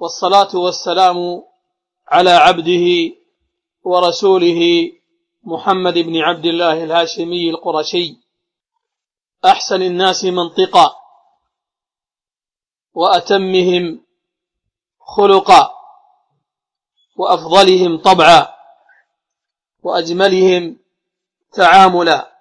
والصلاة والسلام على عبده ورسوله محمد بن عبد الله الهاشمي القرشي أحسن الناس منطقا وأتمهم خلقا وأفضلهم طبعا وأجملهم تعاملا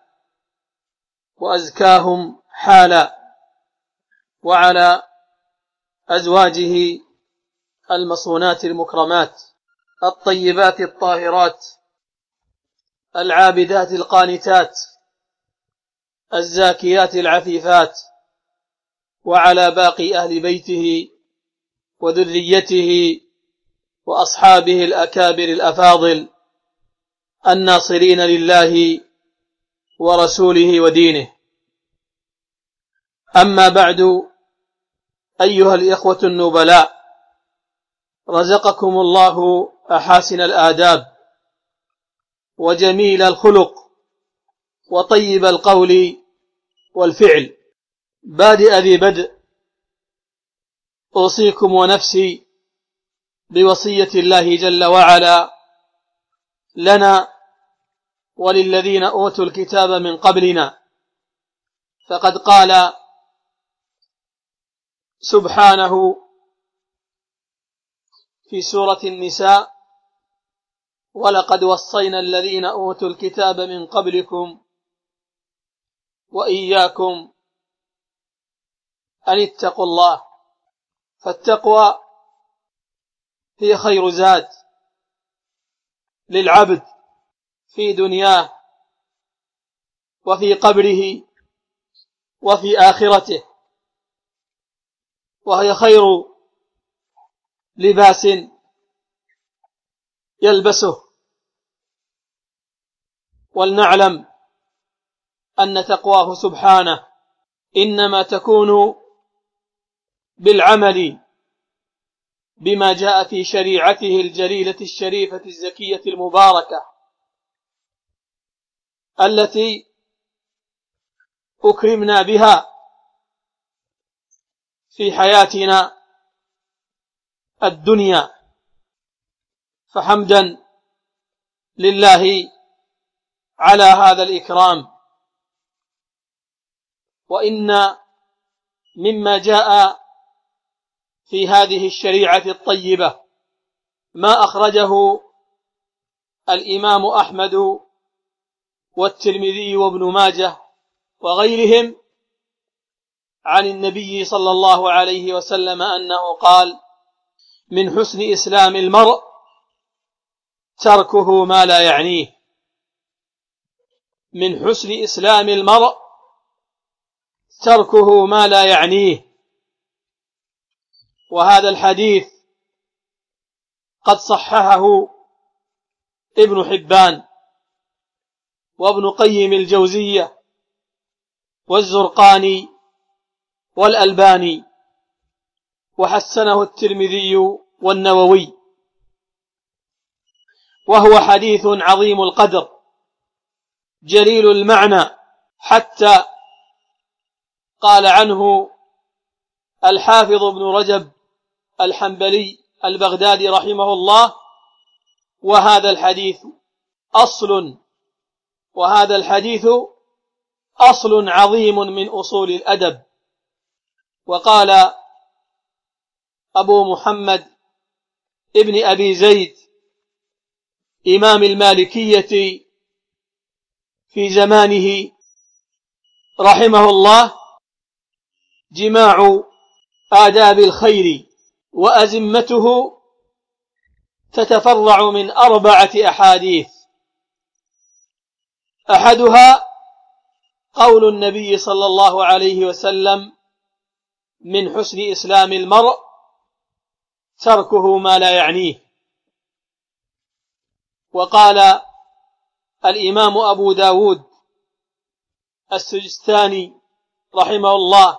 وأزكاهم حالا، وعلى أزواجه المصونات المكرمات الطيبات الطاهرات العابدات القانتات الزاكيات العفيفات، وعلى باقي أهل بيته وذريته وأصحابه الأكابر الأفاضل الناصرين لله ورسوله ودينه. أما بعد، أيها الإخوة النبلاء، رزقكم الله أحاسن الآداب وجميل الخلق وطيب القول والفعل. بادئ ذي بدء، أوصيكم ونفسي بوصية الله جل وعلا لنا وللذين أوتوا الكتاب من قبلنا، فقد قال سبحانه في سورة النساء: ولقد وصينا الذين أوتوا الكتاب من قبلكم وإياكم أن اتقوا الله. فالتقوى هي خير زاد للعبد في دنياه وفي قبره وفي آخرته، وهي خير لباس يلبسه. ولنعلم أن تقواه سبحانه إنما تكون بالعمل بما جاء في شريعته الجليلة الشريفة الزكية المباركة التي أكرمنا بها في حياتنا الدنيا، فحمدا لله على هذا الإكرام. وإن مما جاء في هذه الشريعة الطيبة ما أخرجه الإمام أحمد والترمذي وابن ماجه وغيرهم عن النبي صلى الله عليه وسلم أنه قال: من حسن إسلام المرء تركه ما لا يعنيه. من حسن إسلام المرء تركه ما لا يعنيه. وهذا الحديث قد صححه ابن حبان وابن قيم الجوزية والزرقاني والألباني، وحسنه الترمذي والنووي، وهو حديث عظيم القدر جليل المعنى، حتى قال عنه الحافظ ابن رجب الحنبلي البغدادي رحمه الله: وهذا الحديث أصل عظيم من أصول الأدب. وقال أبو محمد ابن أبي زيد إمام المالكية في زمانه رحمه الله: جماع آداب الخير وأزمته تتفرع من 4 أحاديث، أحدها قول النبي صلى الله عليه وسلم: من حسن إسلام المرء تركه ما لا يعنيه. وقال الإمام أبو داود السجستاني رحمه الله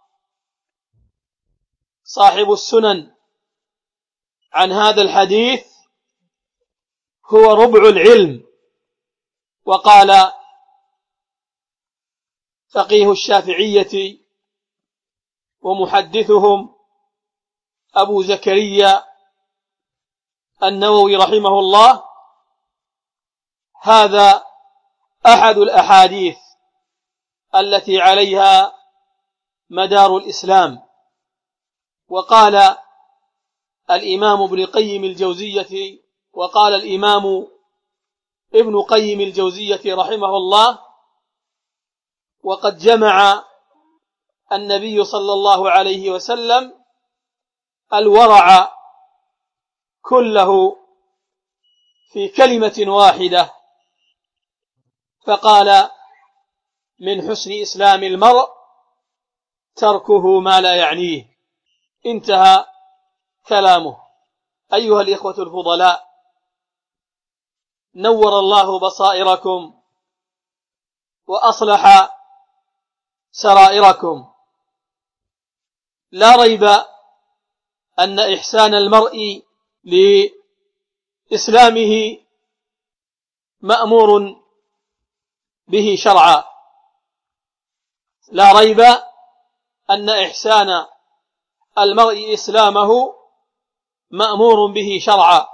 صاحب السنن عن هذا الحديث: هو ربع العلم. وقال فقيه الشافعية ومحدثهم أبو زكريا النووي رحمه الله: هذا أحد الأحاديث التي عليها مدار الإسلام. وقال الإمام ابن قيم الجوزية وقال الإمام ابن قيم الجوزية رحمه الله: وقد جمع النبي صلى الله عليه وسلم الورع كله في كلمة واحدة، فقال: من حسن إسلام المرء تركه ما لا يعنيه. انتهى كلامه. أيها الإخوة الفضلاء، نور الله بصائركم وأصلح سرائركم. لا ريب أن إحسان المرء لإسلامه مأمور به شرعا. لا ريب أن إحسان المرء إسلامه مأمور به شرعا،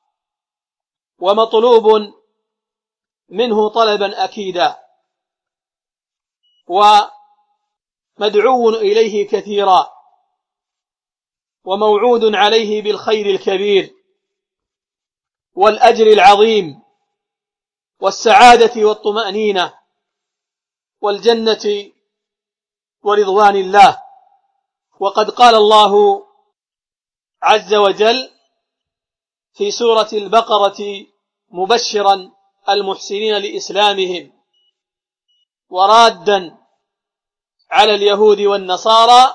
ومطلوب منه طلبا أكيدا، ومدعو إليه كثيرا، وموعود عليه بالخير الكبير والأجر العظيم والسعادة والطمأنينة والجنة ورضوان الله. وقد قال الله عز وجل في سورة البقرة مبشرا المحسنين لإسلامهم ورادا على اليهود والنصارى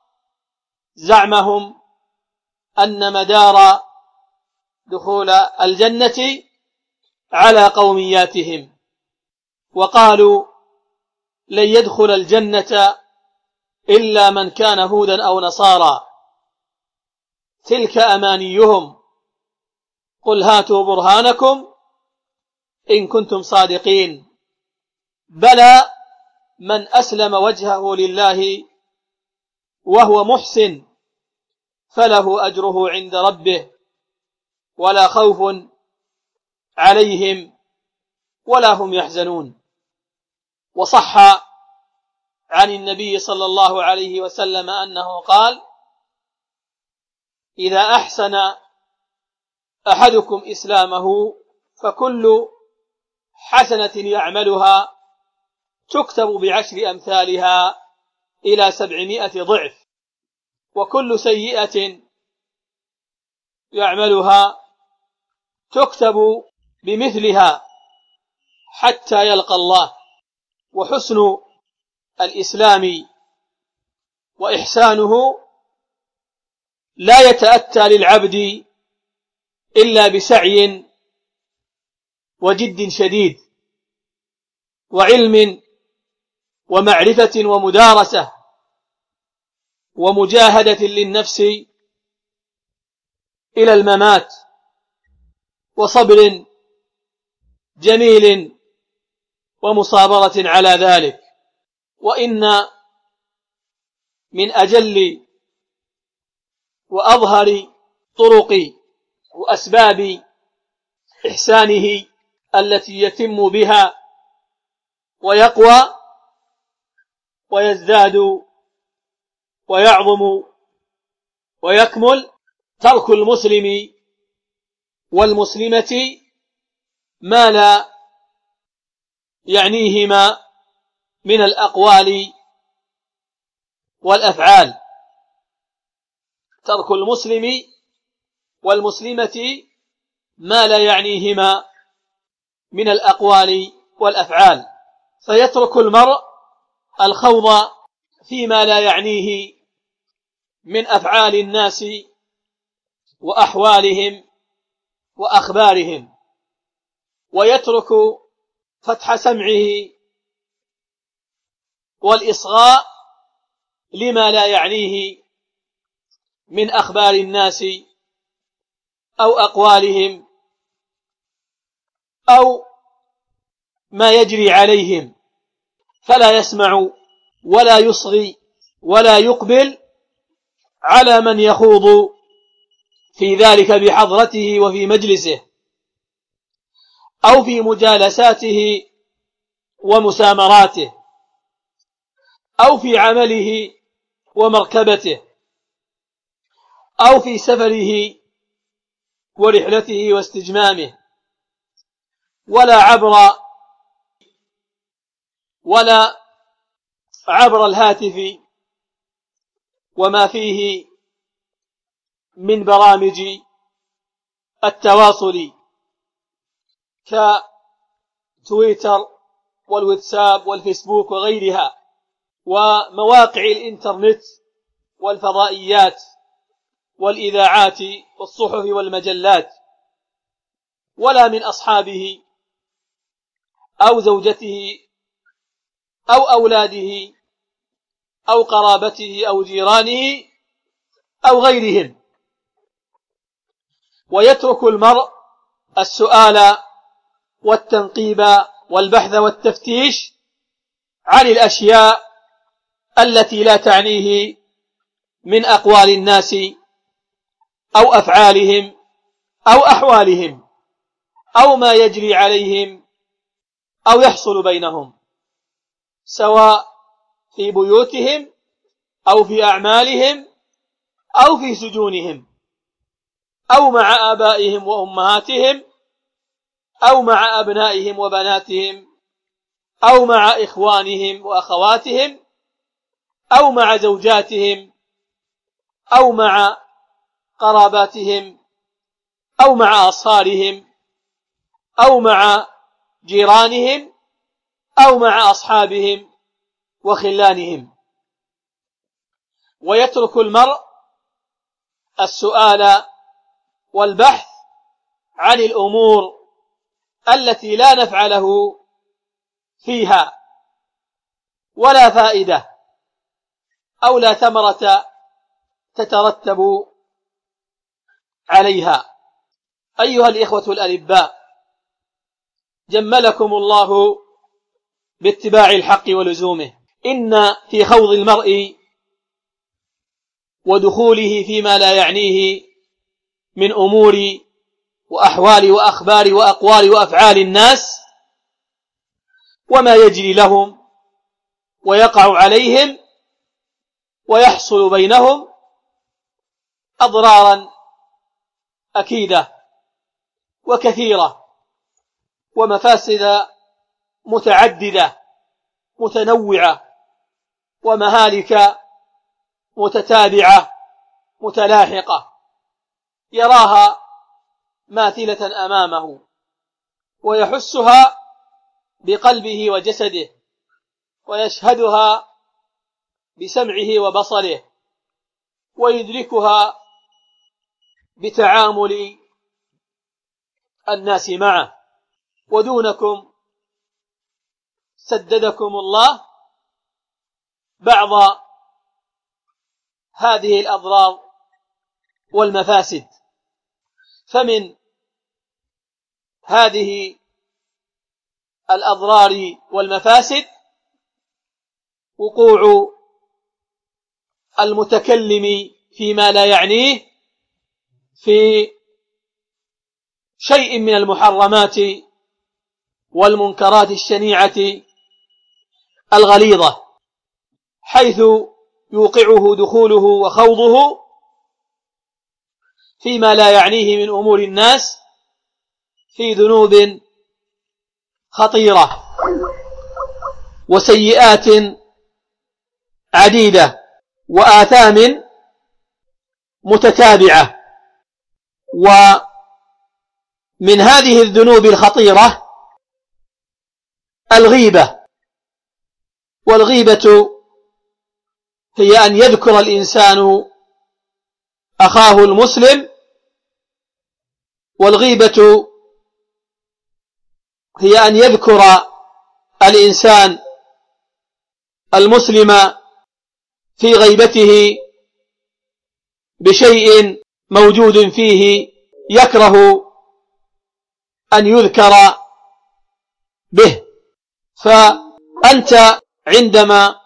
زعمهم أن مدار دخول الجنة على قومياتهم، وقالوا: لن يدخل الجنة إلا من كان هودا أو نصارى، تلك أمانيهم، قل هاتوا برهانكم إن كنتم صادقين، بلى من أسلم وجهه لله وهو محسن فله أجره عند ربه ولا خوف عليهم ولا هم يحزنون. وصح عن النبي صلى الله عليه وسلم أنه قال: إذا أحسن أحدكم إسلامه فكل حسنة يعملها تكتب ب10 أمثالها إلى 700 ضعف، وكل سيئة يعملها تكتب بمثلها حتى يلقى الله. وحسن الإسلام وإحسانه لا يتأتى للعبد إلا بسعي وجد شديد وعلم ومعرفة ومدارسة ومجاهدة للنفس إلى الممات وصبر جميل ومصابرة على ذلك. وإن من أجل وأظهر طرق وأسباب إحسانه التي يتم بها ويقوى ويزداد ويعظم ويكمل ترك المسلم والمسلمة ما لا يعنيهما من الأقوال والأفعال. ترك المسلم والمسلمة ما لا يعنيهما من الأقوال والأفعال، فيترك المرء الخوض فيما لا يعنيه من أفعال الناس وأحوالهم وأخبارهم، ويترك فتح سمعه والإصغاء لما لا يعنيه من أخبار الناس أو أقوالهم أو ما يجري عليهم، فلا يسمع ولا يصغي ولا يقبل على من يخوض في ذلك بحضرته وفي مجلسه أو في مجالساته ومسامراته أو في عمله ومركبته أو في سفره ورحلته واستجمامه، ولا عبر الهاتف وما فيه من برامج التواصل كتويتر والواتساب والفيسبوك وغيرها، ومواقع الإنترنت والفضائيات والإذاعات والصحف والمجلات، ولا من أصحابه أو زوجته أو أولاده أو قرابته أو جيرانه أو غيرهم. ويترك المرء السؤال والتنقيب والبحث والتفتيش عن الأشياء التي لا تعنيه من أقوال الناس أو أفعالهم أو أحوالهم أو ما يجري عليهم أو يحصل بينهم، سواء في بيوتهم أو في أعمالهم أو في سجونهم أو مع آبائهم وأمهاتهم أو مع أبنائهم وبناتهم أو مع إخوانهم وأخواتهم أو مع زوجاتهم أو مع قراباتهم أو مع أصهارهم أو مع جيرانهم أو مع أصحابهم وخلانهم. ويترك المرء السؤال والبحث عن الأمور التي لا نفع له فيها ولا فائدة أو لا ثمرة تترتب عليها. أيها الإخوة الألباء، جملكم الله باتباع الحق ولزومه. إن في خوض المرء ودخوله فيما لا يعنيه من أمور وأحوال وأخبار وأقوال وأفعال الناس وما يجري لهم ويقع عليهم ويحصل بينهم أضرارا أكيدة وكثيرة ومفاسد متعددة متنوعة ومهالك متتابعة متلاحقة يراها ماثلة أمامه ويحسها بقلبه وجسده ويشهدها بسمعه وبصره ويدركها بتعامل الناس معه. ودونكم سددكم الله بعض هذه الأضرار والمفاسد. فمن هذه الأضرار والمفاسد وقوع المتكلم فيما لا يعنيه في شيء من المحرمات والمنكرات الشنيعة الغليظة، حيث يوقعه دخوله وخوضه فيما لا يعنيه من أمور الناس في ذنوب خطيرة وسيئات عديدة وآثام متتابعة. ومن هذه الذنوب الخطيرة الغيبة. والغيبة هي أن يذكر الإنسان أخاه المسلم، والغيبة هي أن يذكر الإنسان المسلم في غيبته بشيء موجود فيه يكره أن يذكر به. فأنت عندما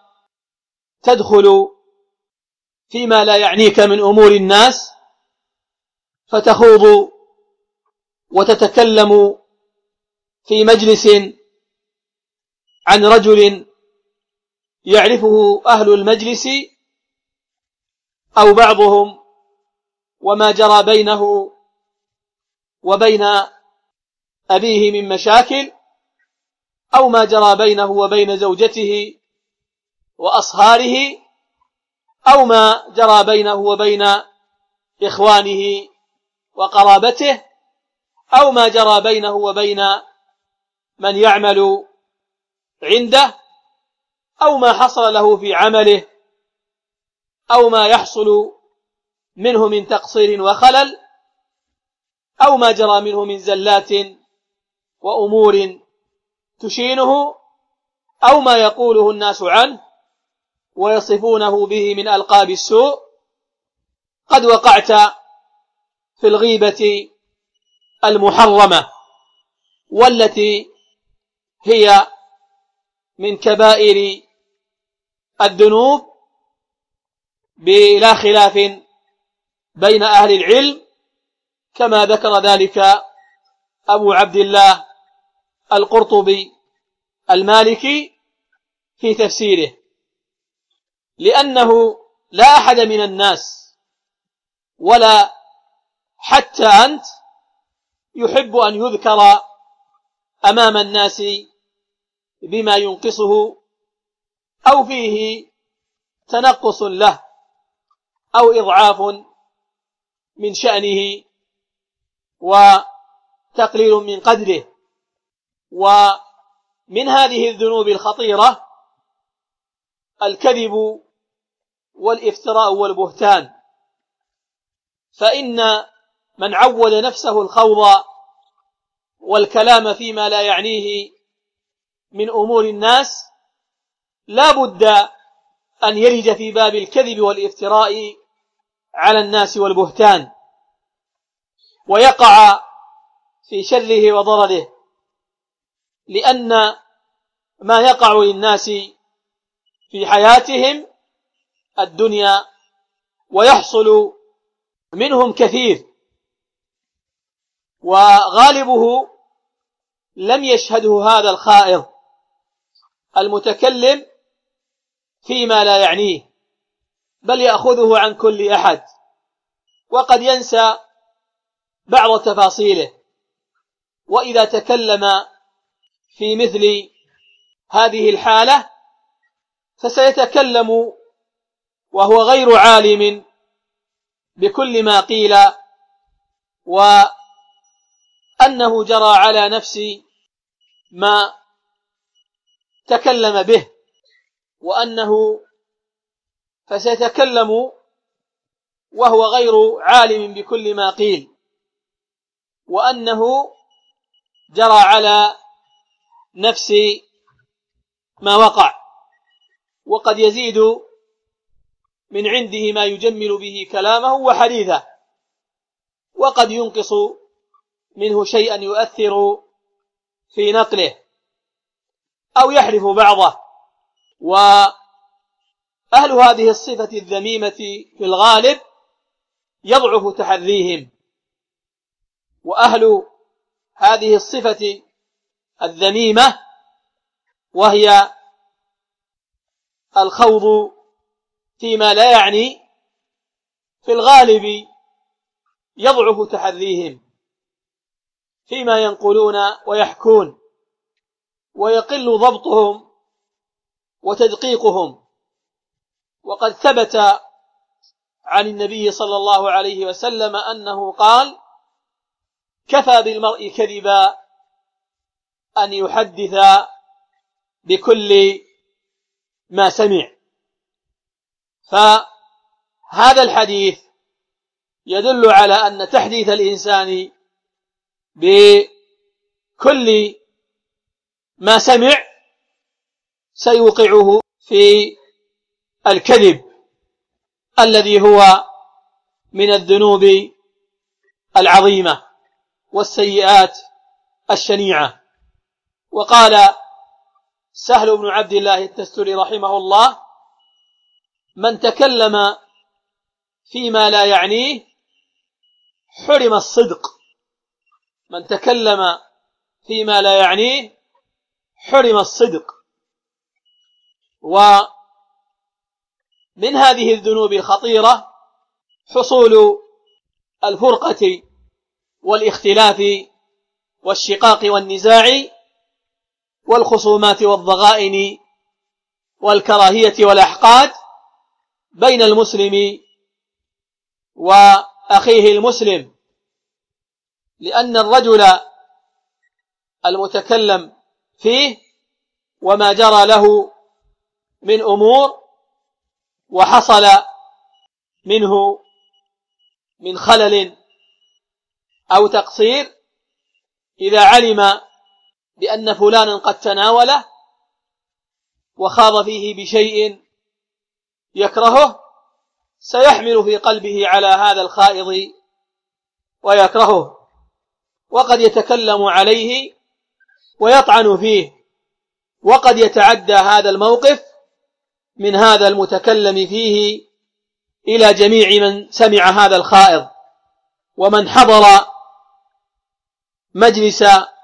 تدخل فيما لا يعنيك من أمور الناس فتخوض وتتكلم في مجلس عن رجل يعرفه أهل المجلس أو بعضهم وما جرى بينه وبين أبيه من مشاكل، أو ما جرى بينه وبين زوجته وأصهاره، أو ما جرى بينه وبين إخوانه وقرابته، أو ما جرى بينه وبين من يعمل عنده، أو ما حصل له في عمله، أو ما يحصل منه من تقصير وخلل، أو ما جرى منه من زلات وأمور تشينه، أو ما يقوله الناس عنه ويصفونه به من ألقاب السوء. قد وقعت في الغيبة المحرمة والتي هي من كبائر الذنوب بلا خلاف بين أهل العلم، كما ذكر ذلك أبو عبد الله القرطبي المالكي في تفسيره، لأنه لا أحد من الناس ولا حتى أنت يحب أن يذكر أمام الناس بما ينقصه أو فيه تنقص له أو إضعاف من شأنه وتقليل من قدره. ومن هذه الذنوب الخطيرة الكذب والافتراء والبهتان، فإن من عود نفسه الخوض والكلام فيما لا يعنيه من أمور الناس لا بد أن يلج في باب الكذب والافتراء على الناس والبهتان، ويقع في شره وضرره، لأن ما يقع للناس في حياتهم الدنيا ويحصل منهم كثير، وغالبه لم يشهده هذا الخائض المتكلم فيما لا يعنيه، بل يأخذه عن كل أحد، وقد ينسى بعض تفاصيله. وإذا تكلم في مثل هذه الحالة فسيتكلم وهو غير عالم بكل ما قيل، وأنه جرى على نفس ما تكلم به، فسيتكلم وهو غير عالم بكل ما قيل، وأنه جرى على نفس ما وقع، وقد يزيد من عنده ما يجمل به كلامه وحديثه، وقد ينقص منه شيئا يؤثر في نقله أو يحرف بعضه. وأهل هذه الصفة الذميمة في الغالب يضعف تحريهم، وأهل هذه الصفة الذميمة وهي الخوض فيما لا يعني في الغالب يضعف تحريهم فيما ينقلون ويحكون، ويقل ضبطهم وتدقيقهم. وقد ثبت عن النبي صلى الله عليه وسلم أنه قال: كفى بالمرء كذبا أن يحدث بكل ما سمع. فهذا الحديث يدل على أن تحديث الإنسان بكل ما سمع سيوقعه في الكذب الذي هو من الذنوب العظيمة والسيئات الشنيعة. وقال سهل بن عبد الله التستري رحمه الله: من تكلم فيما لا يعنيه حرم الصدق. من تكلم فيما لا يعنيه حرم الصدق. ومن هذه الذنوب الخطيرة حصول الفرقة والاختلاف والشقاق والنزاع والخصومات والضغائن والكراهية والأحقاد بين المسلم وأخيه المسلم، لأن الرجل المتكلم فيه وما جرى له من أمور وحصل منه من خلل أو تقصير، إذا علم بأن فلانا قد تناوله وخاض فيه بشيء يكرهه سيحمل في قلبه على هذا الخائض ويكرهه، وقد يتكلم عليه ويطعن فيه، وقد يتعدى هذا الموقف من هذا المتكلم فيه إلى جميع من سمع هذا الخائض ومن حضر مجلس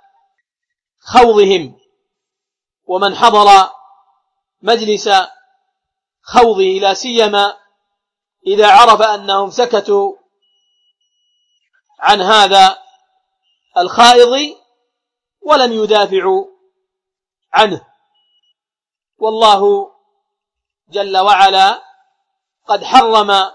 خوضهم ومن حضر مجلس خوضه، لا سيما إذا عرف أنهم سكتوا عن هذا الخائض ولم يدافعوا عنه. والله جل وعلا قد حرم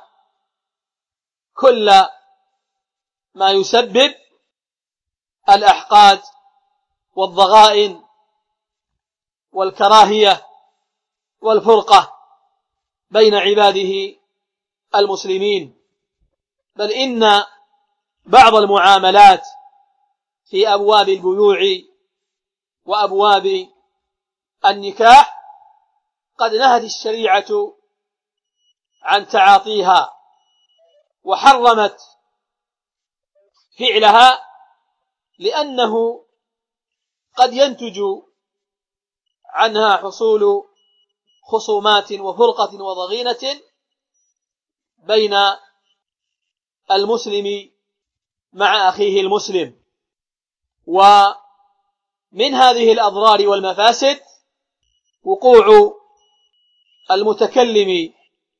كل ما يسبب الأحقاد والضغائن والكراهية والفرقة بين عباده المسلمين، بل إن بعض المعاملات في أبواب البيوع وأبواب النكاح قد نهت الشريعة عن تعاطيها وحرمت فعلها، لأنه قد ينتج عنها حصول خصومات وفرقة وضغينة بين المسلم مع أخيه المسلم. ومن هذه الأضرار والمفاسد وقوع المتكلم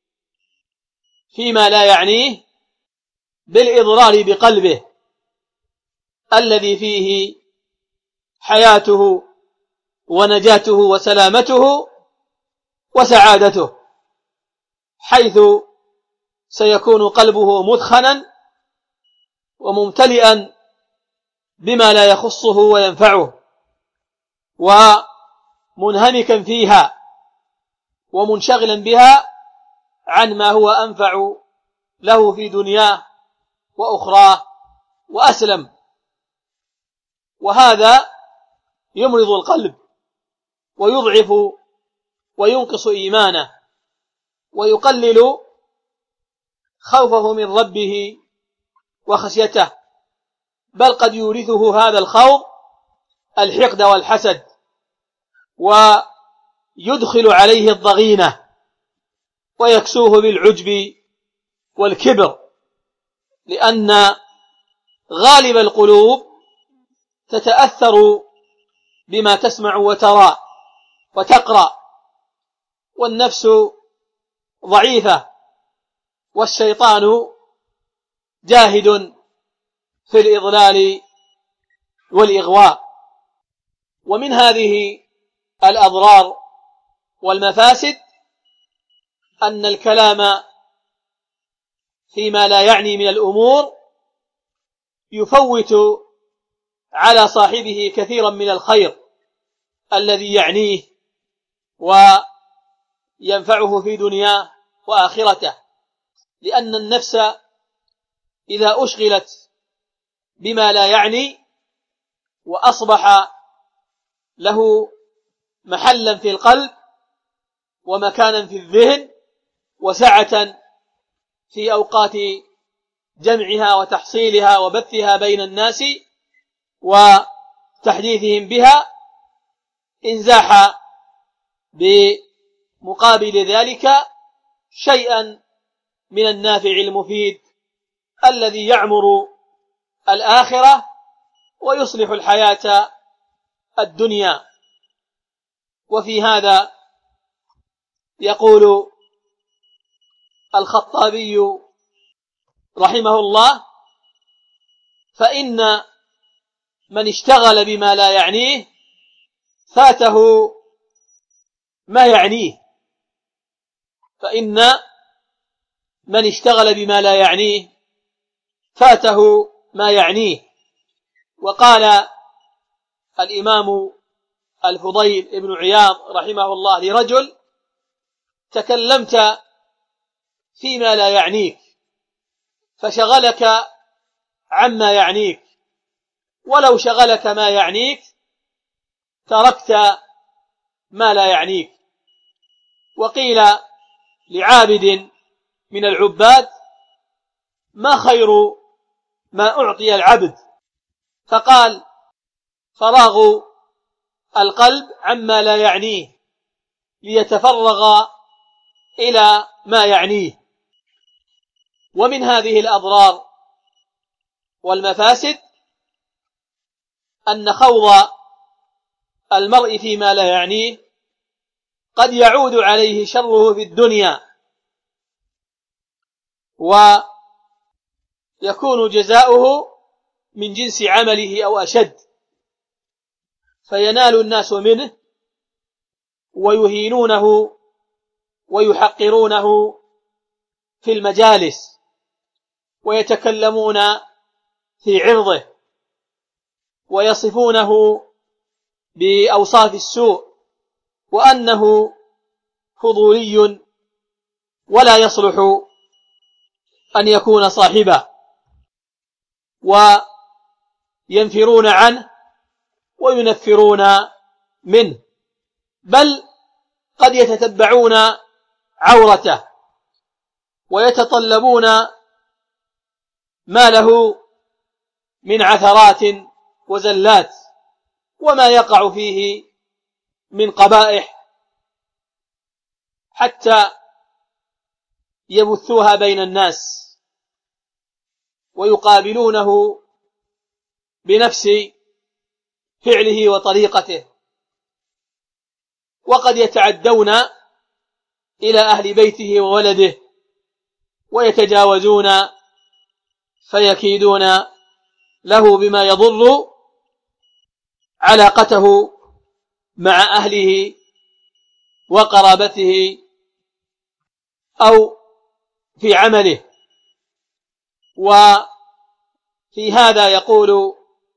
فيما لا يعنيه بالإضرار بقلبه الذي فيه حياته ونجاته وسلامته وسعادته، حيث سيكون قلبه مدخنا وممتلئا بما لا يخصه وينفعه ومنهمكا فيها ومنشغلا بها عن ما هو أنفع له في دنياه وأخراه وأسلم، وهذا يمرض القلب ويضعف وينقص إيمانه ويقلل خوفه من ربه وخشيته، بل قد يورثه هذا الخوف الحقد والحسد ويدخل عليه الضغينة ويكسوه بالعجب والكبر، لأن غالب القلوب تتأثر بما تسمع وترى وتقرأ، والنفس ضعيفة والشيطان جاهد في الإضلال والإغواء. ومن هذه الأضرار والمفاسد أن الكلام فيما لا يعني من الأمور يفوت على صاحبه كثيرا من الخير الذي يعنيه وينفعه في دنياه وآخرته، لأن النفس إذا أشغلت بما لا يعني وأصبح له محلا في القلب ومكانا في الذهن وسعة في أوقات جمعها وتحصيلها وبثها بين الناس وتحديثهم بها، انزاح بمقابل ذلك شيئا من النافع المفيد الذي يعمر الآخرة ويصلح الحياة الدنيا. وفي هذا يقول الخطابي رحمه الله: فإن من اشتغل بما لا يعنيه فاته ما يعنيه. فإن من اشتغل بما لا يعنيه فاته ما يعنيه. وقال الإمام الفضيل بن عياض رحمه الله لرجل: تكلمت فيما لا يعنيك فشغلك عما يعنيك، ولو شغلك ما يعنيك تركت ما لا يعنيك. وقيل لعابد من العباد: ما خير ما أعطي العبد؟ فقال: فراغ القلب عما لا يعنيه ليتفرغ إلى ما يعنيه. ومن هذه الأضرار والمفاسد أن خوض المرء فيما لا يعنيه قد يعود عليه شره في الدنيا، ويكون جزاؤه من جنس عمله أو أشد، فينال الناس منه ويهينونه ويحقرونه في المجالس ويتكلمون في عرضه ويصفونه بأوصاف السوء وأنه فضولي ولا يصلح أن يكون صاحبه، وينفرون عنه وينفرون منه، بل قد يتتبعون عورته ويتطلبون ما له من عثرات وزلات وما يقع فيه من قبائح حتى يبثوها بين الناس ويقابلونه بنفس فعله وطريقته، وقد يتعدون إلى أهل بيته وولده ويتجاوزون فيكيدون له بما يضر علاقته مع أهله وقرابته أو في عمله. وفي هذا يقول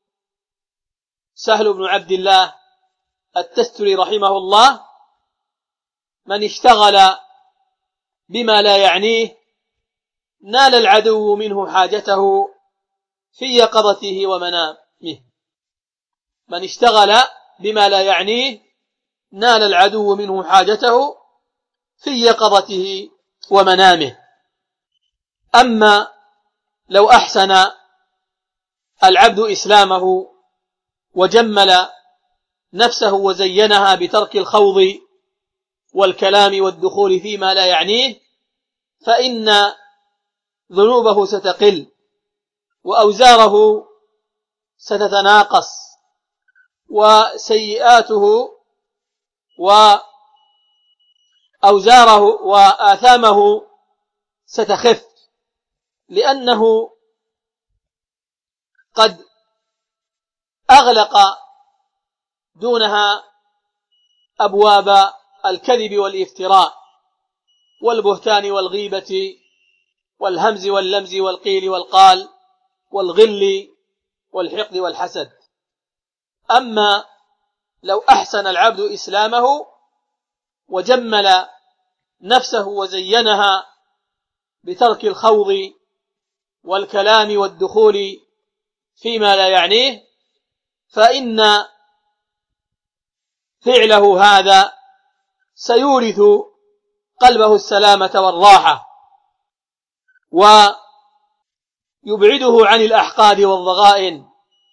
سهل بن عبد الله التستري رحمه الله: من اشتغل بما لا يعنيه نال العدو منه حاجته في يقظته ومنامه. من اشتغل بما لا يعنيه نال العدو منه حاجته في يقظته ومنامه. أما لو أحسن العبد إسلامه وجمل نفسه وزينها بترك الخوض والكلام والدخول فيما لا يعنيه فإن ذنوبه ستقل وأوزاره ستتناقص وسيئاته وأوزاره وآثامه ستخف، لأنه قد أغلق دونها أبواب الكذب والافتراء والبهتان والغيبة والهمز واللمز والقيل والقال والغل والحقد والحسد. أما لو أحسن العبد إسلامه وجمل نفسه وزينها بترك الخوض والكلام والدخول فيما لا يعنيه فإن فعله هذا سيورث قلبه السلامة والراحة ويبعده عن الأحقاد والضغائن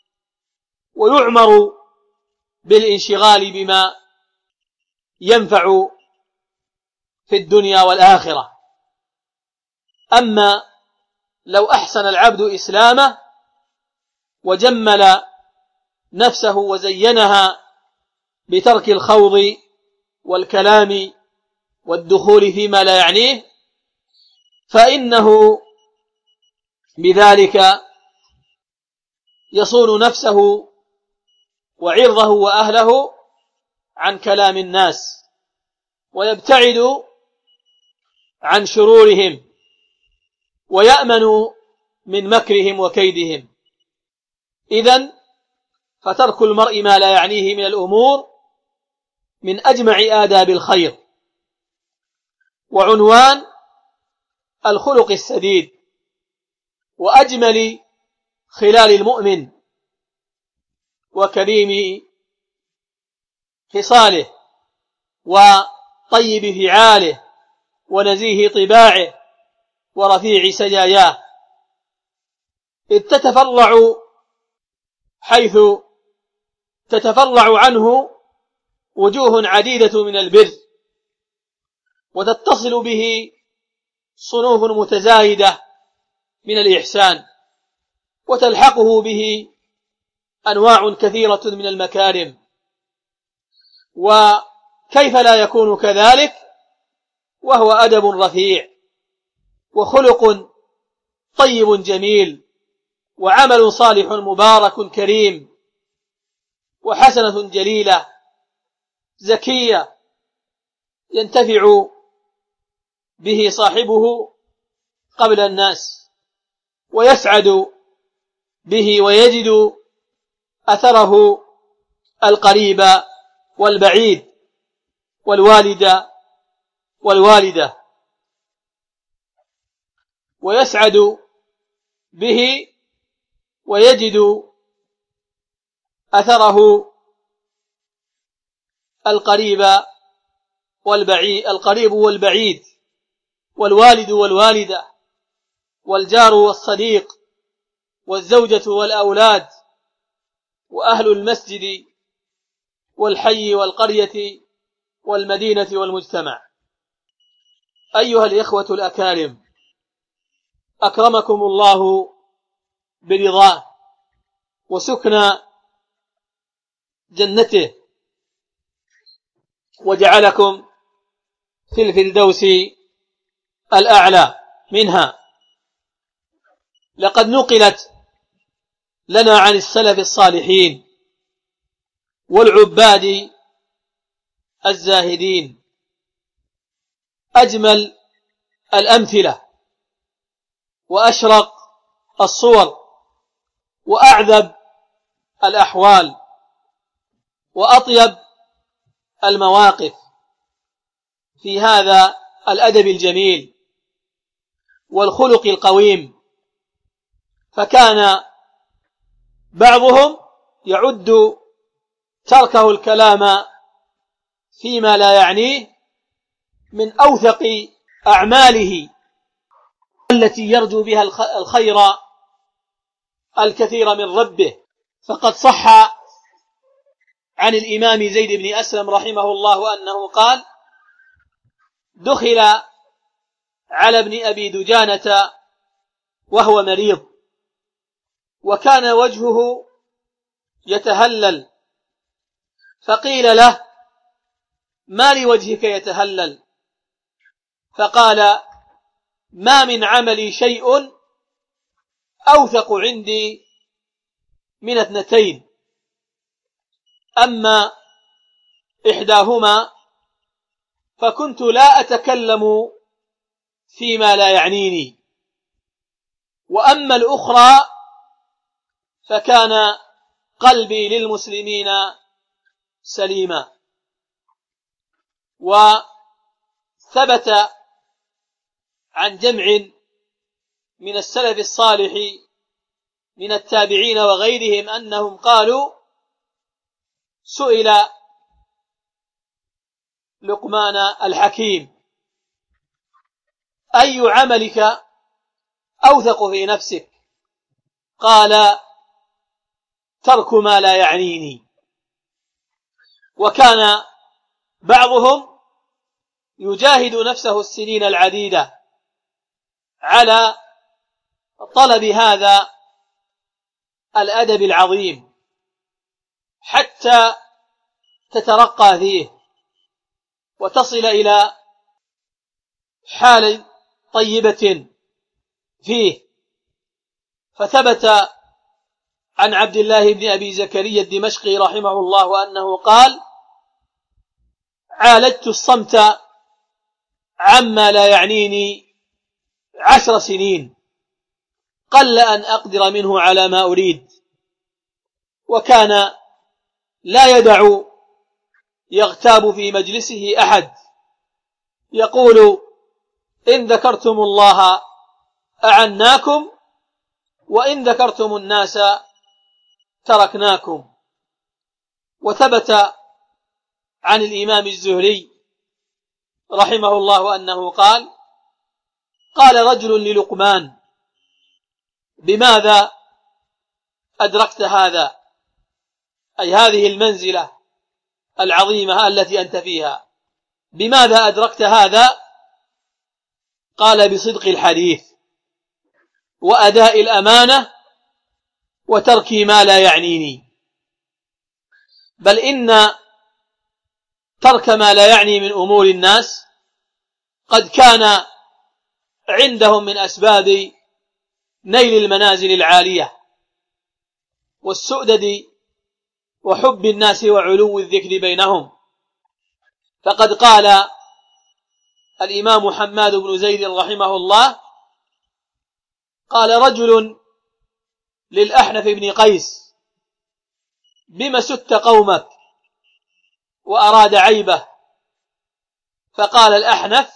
ويعمر بالانشغال بما ينفع في الدنيا والآخرة. أما لو أحسن العبد إسلامه وجمل نفسه وزينها بترك الخوض والكلام والدخول فيما لا يعنيه، فإنه بذلك يصون نفسه وعرضه وأهله عن كلام الناس، ويبتعد عن شرورهم، ويأمن من مكرهم وكيدهم. إذن فترك المرء ما لا يعنيه من الأمور من أجمع آداب الخير، وعنوان الخلق السديد، وأجمل خلال المؤمن وكريم خصاله وطيب فعاله ونزيه طباعه ورفيع سجاياه، إذ تتفرع حيث تتفرع عنه وجوه عديدة من البر، وتتصل به صنوف متزايدة من الإحسان، وتلحقه به أنواع كثيرة من المكارم. وكيف لا يكون كذلك وهو أدب رفيع وخلق طيب جميل وعمل صالح مبارك كريم وحسنة جليلة زكية ينتفع به صاحبه قبل الناس، ويسعد به ويجد أثره القريب والبعيد والوالد والوالدة، ويسعد به ويجد أثره القريب والبعيد والوالد والوالدة والجار والصديق والزوجة والأولاد وأهل المسجد والحي والقرية والمدينة والمجتمع. أيها الإخوة الأكارم، أكرمكم الله برضاه وسكن جنته، وجعلكم في الفردوس الأعلى منها. لقد نقلت لنا عن السلف الصالحين والعباد الزاهدين أجمل الأمثلة وأشرق الصور وأعذب الأحوال وأطيب المواقف في هذا الأدب الجميل والخلق القويم. فكان بعضهم يعد تركه الكلام فيما لا يعنيه من أوثق أعماله التي يرجو بها الخير الكثير من ربه. فقد صح عن الإمام زيد بن أسلم رحمه الله أنه قال: دخل على ابن أبي دجانة وهو مريض، وكان وجهه يتهلل، فقيل له: ما لوجهك يتهلل؟ فقال: ما من عملي شيء أوثق عندي من اثنتين، أما إحداهما فكنت لا أتكلم فيما لا يعنيني، وأما الأخرى فكان قلبي للمسلمين سليما. وثبت عن جمع من السلف الصالح من التابعين وغيرهم أنهم قالوا: سئل لقمان الحكيم: أي عملك أوثق في نفسك؟ قال: ترك ما لا يعنيني. وكان بعضهم يجاهد نفسه السنين العديدة على طلب هذا الأدب العظيم حتى تترقى فيه وتصل إلى حال طيبة فيه. فثبت عن عبد الله بن أبي زكريا الدمشقي رحمه الله أنه قال: عالجت الصمت عما لا يعنيني 10 سنين، قل أن أقدر منه على ما أريد. وكان لا يدع يغتاب في مجلسه أحد، يقول: إن ذكرتم الله أعناكم، وإن ذكرتم الناس تركناكم. وثبت عن الإمام الزهري رحمه الله أنه قال: قال رجل للقمان: بماذا أدركت هذا؟ أي هذه المنزلة العظيمة التي أنت فيها، بماذا أدركت هذا؟ قال: بصدق الحديث وأداء الأمانة وترك ما لا يعنيني. بل إن ترك ما لا يعني من أمور الناس قد كان عندهم من أسباب نيل المنازل العالية والسؤدد وحب الناس وعلو الذكر بينهم. فقد قال الإمام حماد بن زيد رحمه الله: قال رجل للأحنف بن قيس: بما ست قومك؟ وأراد عيبه. فقال الأحنف: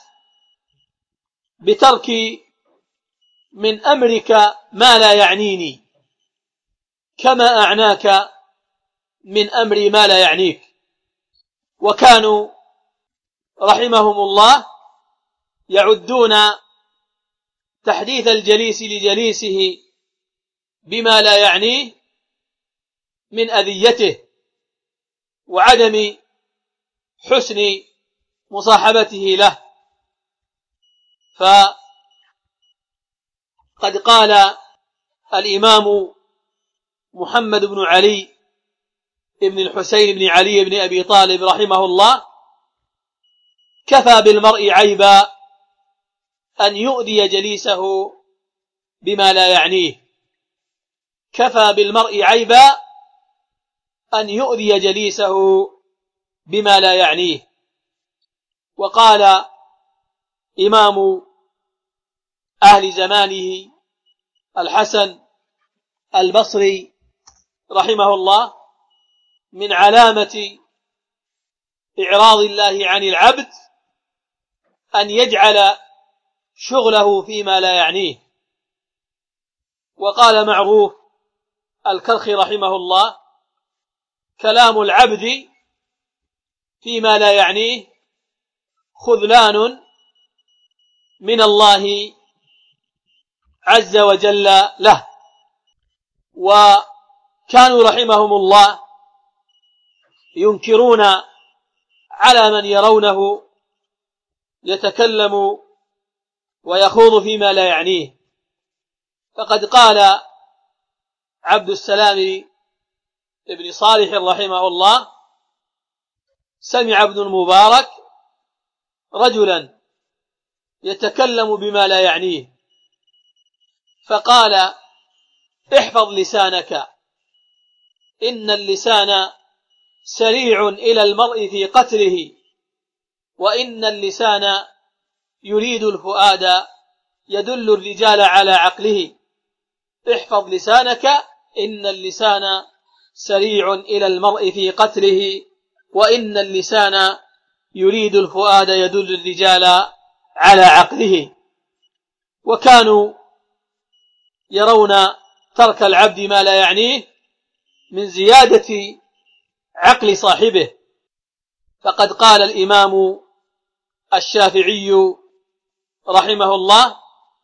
بترك من أمرك ما لا يعنيني، كما أعناك من أمري ما لا يعنيك. وكانوا رحمهم الله يعدون تحديث الجليس لجليسه بما لا يعنيه من أذيته وعدم حسن مصاحبته له. فقد قال الإمام محمد بن علي ابن الحسين بن علي بن أبي طالب رحمه الله: كفى بالمرء عيبا أن يؤذي جليسه بما لا يعنيه. كفى بالمرء عيبا أن يؤذي جليسه بما لا يعنيه. وقال إمام أهل زمانه الحسن البصري رحمه الله: من علامة إعراض الله عن العبد أن يجعل شغله فيما لا يعنيه. وقال معروف الكرخي رحمه الله: كلام العبد فيما لا يعنيه خذلان من الله عز وجل له. وكانوا رحمهم الله ينكرون على من يرونه يتكلم ويخوض فيما لا يعنيه. فقد قال عبد السلام ابن صالح رحمه الله: سمع ابن المبارك رجلا يتكلم بما لا يعنيه، فقال: احفظ لسانك، إن اللسان سريع إلى المرء في قتله، وإن اللسان يريد الفؤاد يدل الرجال على عقله. احفظ لسانك، إن اللسان سريع إلى المرء في قتله، وإن اللسان يريد الفؤاد يدل الرجال على عقله. وكانوا يرون ترك العبد ما لا يعنيه من زيادة عقل صاحبه. فقد قال الإمام الشافعي رحمه الله: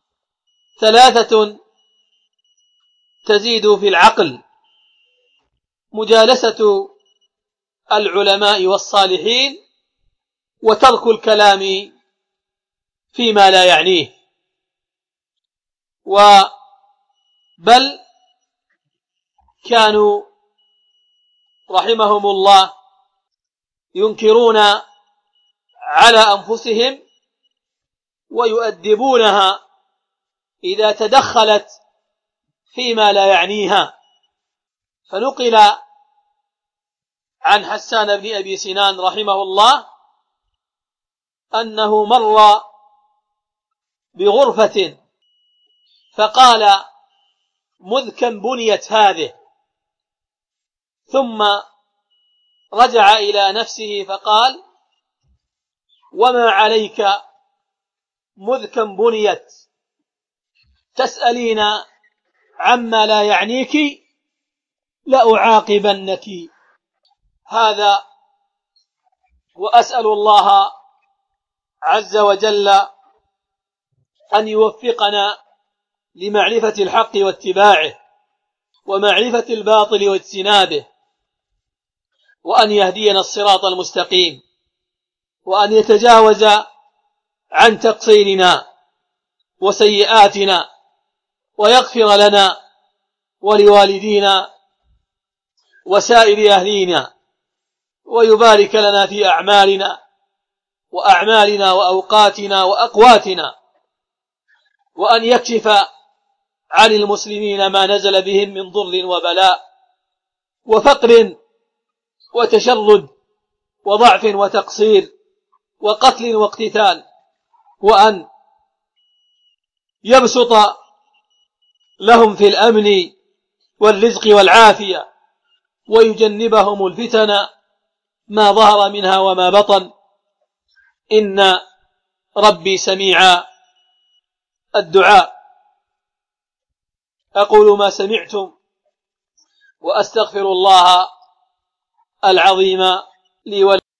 3 تزيد في العقل: مجالسة العلماء والصالحين، وترك الكلام فيما لا يعنيه. بل كانوا رحمهم الله ينكرون على أنفسهم ويؤدبونها إذا تدخلت فيما لا يعنيها. فنقل عن حسان بن أبي سنان رحمه الله أنه مر بغرفة فقال: مذ كم بنيت هذه؟ ثم رجع إلى نفسه فقال: وما عليك مذ كم بنيت تسألين عما لا يعنيك لأعاقبنك. هذا وأسأل الله عز وجل أن يوفقنا لمعرفة الحق واتباعه، ومعرفة الباطل واجتنابه، وأن يهدينا الصراط المستقيم، وأن يتجاوز عن تقصيرنا وسيئاتنا، ويغفر لنا ولوالدينا وسائر أهلينا، ويبارك لنا في أعمالنا وأوقاتنا وأقواتنا، وأن يكشف عن المسلمين ما نزل بهم من ضر وبلاء وفقر وتشرد وضعف وتقصير وقتل واقتتال، وأن يبسط لهم في الأمن والرزق والعافية، ويجنبهم الفتن ما ظهر منها وما بطن. إن ربي سميع الدعاء. أقول ما سمعتم وأستغفر الله العظيم لي ولكم.